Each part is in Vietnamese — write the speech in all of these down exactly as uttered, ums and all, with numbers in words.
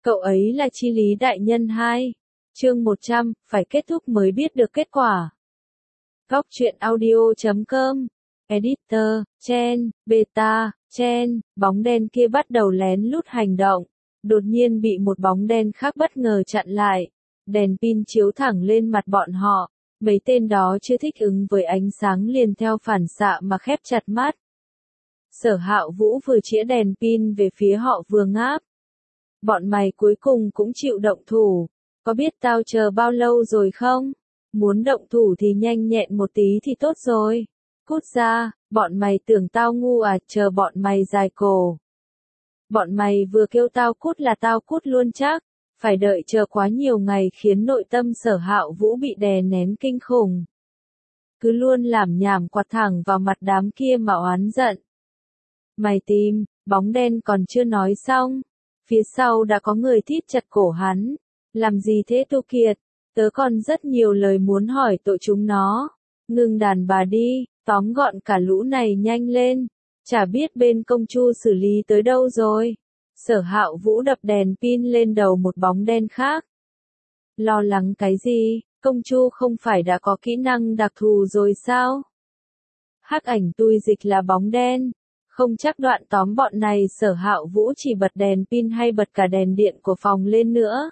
Cậu ấy là Chi Lý đại nhân hai. Chương một trăm, phải kết thúc mới biết được kết quả. Góc truyện audio chấm com. Editor, Chen, Beta, Chen, bóng đen kia bắt đầu lén lút hành động. Đột nhiên bị một bóng đen khác bất ngờ chặn lại. Đèn pin chiếu thẳng lên mặt bọn họ. Mấy tên đó chưa thích ứng với ánh sáng liền theo phản xạ mà khép chặt mắt. Sở Hạo Vũ vừa chĩa đèn pin về phía họ vừa ngáp. Bọn mày cuối cùng cũng chịu động thủ. Có biết tao chờ bao lâu rồi không? Muốn động thủ thì nhanh nhẹn một tí thì tốt rồi. Cút ra, bọn mày tưởng tao ngu à, chờ bọn mày dài cổ. Bọn mày vừa kêu tao cút là tao cút luôn chắc. Phải đợi chờ quá nhiều ngày khiến nội tâm Sở Hạo Vũ bị đè nén kinh khủng. Cứ luôn làm nhảm quạt thẳng vào mặt đám kia mà oán giận. Mày tìm, bóng đen còn chưa nói xong. Phía sau đã có người thít chặt cổ hắn. Làm gì thế Tu Kiệt? Tớ còn rất nhiều lời muốn hỏi tội chúng nó. Ngừng đàn bà đi, tóm gọn cả lũ này nhanh lên. Chả biết bên công chu xử lý tới đâu rồi. Sở Hạo Vũ đập đèn pin lên đầu một bóng đen khác. Lo lắng cái gì? Công chu không phải đã có kỹ năng đặc thù rồi sao? Hắc ảnh tui dịch là bóng đen. Không chắc đoạn tóm bọn này Sở Hạo Vũ chỉ bật đèn pin hay bật cả đèn điện của phòng lên nữa.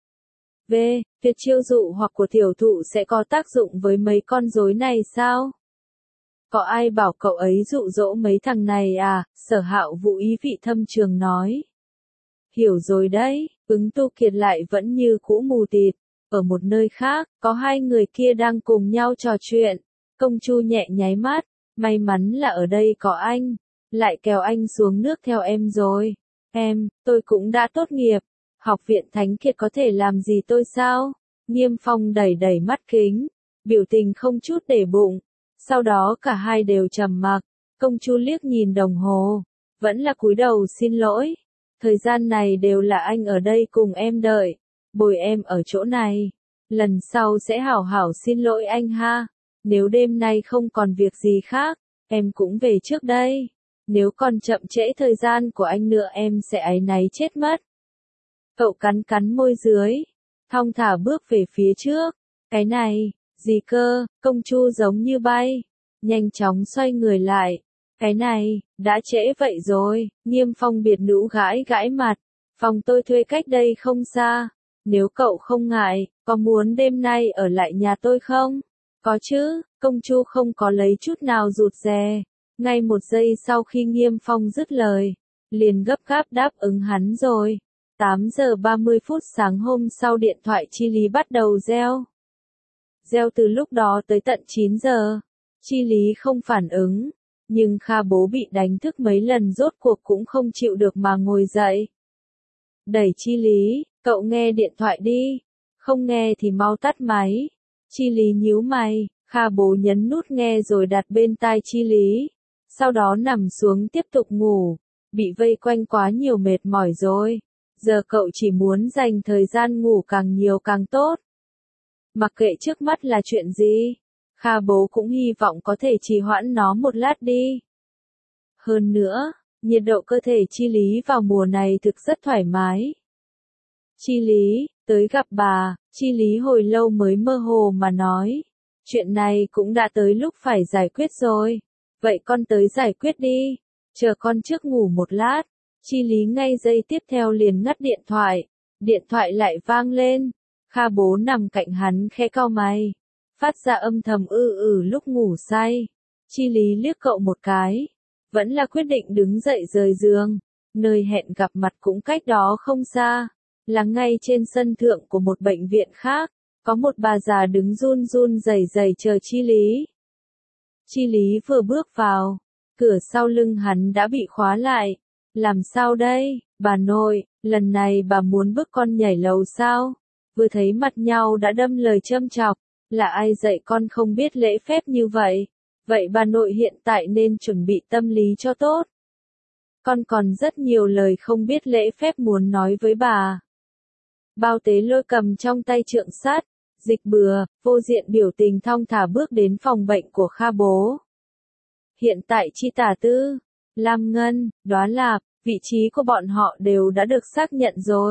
V. Việc chiêu dụ hoặc của tiểu thụ sẽ có tác dụng với mấy con rối này sao? Có ai bảo cậu ấy dụ dỗ mấy thằng này à? Sở Hạo Vũ ý vị thâm trường nói. Hiểu rồi đấy, ứng Tu Kiệt lại vẫn như cũ mù tịt. Ở một nơi khác, có hai người kia đang cùng nhau trò chuyện. Công chu nhẹ nháy mắt, may mắn là ở đây có anh. Lại kéo anh xuống nước theo em rồi. Em, tôi cũng đã tốt nghiệp. Học viện Thánh Kiệt có thể làm gì tôi sao? Nghiêm Phong đẩy đẩy mắt kính. Biểu tình không chút để bụng. Sau đó cả hai đều trầm mặc. Công chu liếc nhìn đồng hồ. Vẫn là cúi đầu xin lỗi. Thời gian này đều là anh ở đây cùng em đợi. Bồi em ở chỗ này. Lần sau sẽ hảo hảo xin lỗi anh ha. Nếu đêm nay không còn việc gì khác, em cũng về trước đây. Nếu còn chậm trễ thời gian của anh nữa em sẽ áy náy chết mất. Cậu cắn cắn môi dưới. Thong thả bước về phía trước. Cái này, gì cơ, công chu giống như bay. Nhanh chóng xoay người lại. Cái này, đã trễ vậy rồi. Nghiêm Phong biệt nữ gãi gãi mặt. Phòng tôi thuê cách đây không xa. Nếu cậu không ngại, có muốn đêm nay ở lại nhà tôi không? Có chứ, công chu không có lấy chút nào rụt rè. Ngay một giây sau khi Nghiêm Phong dứt lời, liền gấp gáp đáp ứng hắn rồi. tám giờ ba mươi phút sáng hôm sau điện thoại Chi Lý bắt đầu reo. Reo từ lúc đó tới tận chín giờ. Chi Lý không phản ứng, nhưng Kha bố bị đánh thức mấy lần rốt cuộc cũng không chịu được mà ngồi dậy. Đẩy Chi Lý, cậu nghe điện thoại đi. Không nghe thì mau tắt máy. Chi Lý nhíu mày, Kha bố nhấn nút nghe rồi đặt bên tai Chi Lý. Sau đó nằm xuống tiếp tục ngủ. Bị vây quanh quá nhiều mệt mỏi rồi. Giờ cậu chỉ muốn dành thời gian ngủ càng nhiều càng tốt. Mặc kệ trước mắt là chuyện gì, Kha bố cũng hy vọng có thể trì hoãn nó một lát đi. Hơn nữa, nhiệt độ cơ thể Chi Lý vào mùa này thực rất thoải mái. Chi Lý, tới gặp bà. Chi Lý hồi lâu mới mơ hồ mà nói. Chuyện này cũng đã tới lúc phải giải quyết rồi. Vậy con tới giải quyết đi. Chờ con trước ngủ một lát. Chi Lý ngay giây tiếp theo liền ngắt điện thoại. Điện thoại lại vang lên. Kha bố nằm cạnh hắn khẽ cau mày. Phát ra âm thầm ư ử lúc ngủ say. Chi Lý liếc cậu một cái. Vẫn là quyết định đứng dậy rời giường. Nơi hẹn gặp mặt cũng cách đó không xa. Là ngay trên sân thượng của một bệnh viện khác. Có một bà già đứng run run rẩy rẩy chờ Chi Lý. Chi Lý vừa bước vào. Cửa sau lưng hắn đã bị khóa lại. Làm sao đây, bà nội, lần này bà muốn bước con nhảy lầu sao? Vừa thấy mặt nhau đã đâm lời châm chọc. Là ai dạy con không biết lễ phép như vậy? Vậy bà nội hiện tại nên chuẩn bị tâm lý cho tốt. Con còn rất nhiều lời không biết lễ phép muốn nói với bà. Bao Tế Lôi cầm trong tay trượng sắt, dịch bừa, vô diện biểu tình thong thả bước đến phòng bệnh của Kha bố. Hiện tại Chi Tả Tư, Lam Ngân, Đóa Lạp, vị trí của bọn họ đều đã được xác nhận rồi.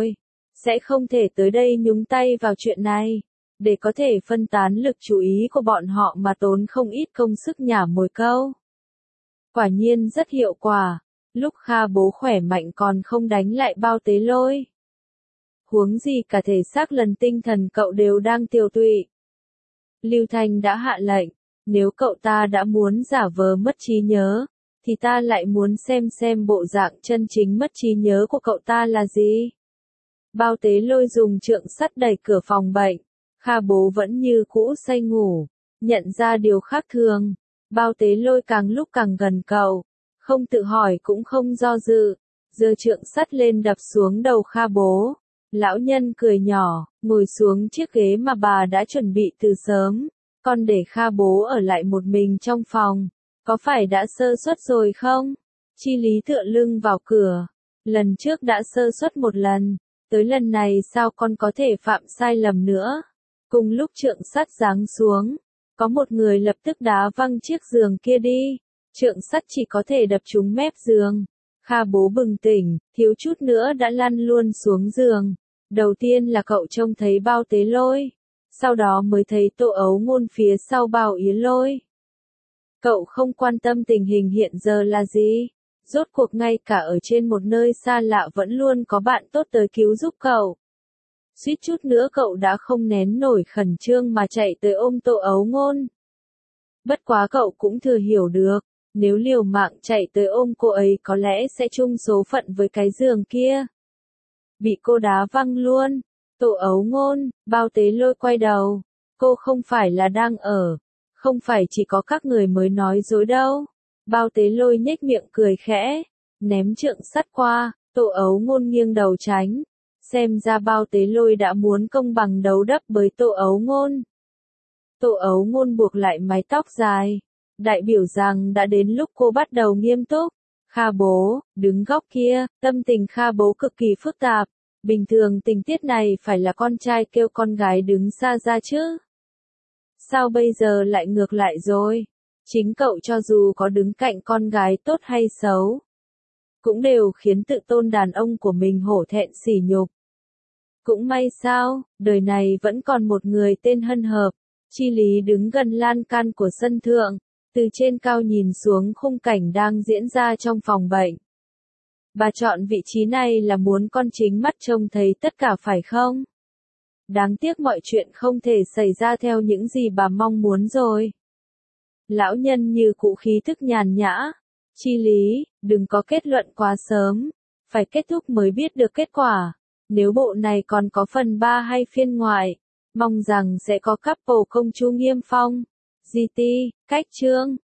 sẽ không thể tới đây nhúng tay vào chuyện này, để có thể phân tán lực chú ý của bọn họ mà tốn không ít công sức nhả mồi câu. Quả nhiên rất hiệu quả, lúc Kha bố khỏe mạnh còn không đánh lại Bao Tế Lôi. Huống gì cả thể xác lần tinh thần cậu đều đang tiều tụy. Lưu Thanh đã hạ lệnh, nếu cậu ta đã muốn giả vờ mất trí nhớ, thì ta lại muốn xem xem bộ dạng chân chính mất trí nhớ của cậu ta là gì. Bao Tế Lôi dùng trượng sắt đẩy cửa phòng bệnh, Kha bố vẫn như cũ say ngủ, nhận ra điều khác thường. Bao Tế Lôi càng lúc càng gần cậu, không tự hỏi cũng không do dự, giơ trượng sắt lên đập xuống đầu Kha bố. Lão nhân cười nhỏ, ngồi xuống chiếc ghế mà bà đã chuẩn bị từ sớm, còn để Kha bố ở lại một mình trong phòng, có phải đã sơ suất rồi không? Chi Lý tựa lưng vào cửa, lần trước đã sơ suất một lần, tới lần này sao con có thể phạm sai lầm nữa? Cùng lúc trượng sắt giáng xuống, có một người lập tức đá văng chiếc giường kia đi, trượng sắt chỉ có thể đập trúng mép giường. Kha bố bừng tỉnh, thiếu chút nữa đã lăn luôn xuống giường. Đầu tiên là cậu trông thấy Bao Tế Lôi, sau đó mới thấy Tô Ấu Ngôn phía sau Bao Yến Lôi. Cậu không quan tâm tình hình hiện giờ là gì, rốt cuộc ngay cả ở trên một nơi xa lạ vẫn luôn có bạn tốt tới cứu giúp cậu. Suýt chút nữa cậu đã không nén nổi khẩn trương mà chạy tới ôm Tô Ấu Ngôn. Bất quá cậu cũng thừa hiểu được, nếu liều mạng chạy tới ôm cô ấy có lẽ sẽ chung số phận với cái giường kia. Bị cô đá văng luôn. Tô Ấu Ngôn, Bao Tế Lôi quay đầu. Cô không phải là đang ở. Không phải chỉ có các người mới nói dối đâu. Bao Tế Lôi nhếch miệng cười khẽ, ném trượng sắt qua. Tô Ấu Ngôn nghiêng đầu tránh. Xem ra Bao Tế Lôi đã muốn công bằng đấu đắp với Tô Ấu Ngôn. Tô Ấu Ngôn buộc lại mái tóc dài, đại biểu rằng đã đến lúc cô bắt đầu nghiêm túc. Kha bố, đứng góc kia, tâm tình Kha bố cực kỳ phức tạp. Bình thường tình tiết này phải là con trai kêu con gái đứng xa ra chứ. Sao bây giờ lại ngược lại rồi? Chính cậu cho dù có đứng cạnh con gái tốt hay xấu, cũng đều khiến tự tôn đàn ông của mình hổ thẹn sỉ nhục. Cũng may sao, đời này vẫn còn một người tên Hân Hợp. Chi Lý đứng gần lan can của sân thượng, từ trên cao nhìn xuống khung cảnh đang diễn ra trong phòng bệnh. Bà chọn vị trí này là muốn con chính mắt trông thấy tất cả phải không? Đáng tiếc mọi chuyện không thể xảy ra theo những gì bà mong muốn rồi. Lão nhân như cụ khí thức nhàn nhã. Chi Lý, đừng có kết luận quá sớm, phải kết thúc mới biết được kết quả. Nếu bộ này còn có phần ba hay phiên ngoại, mong rằng sẽ có couple công chúa Nghiêm Phong, giê tê, cách chương.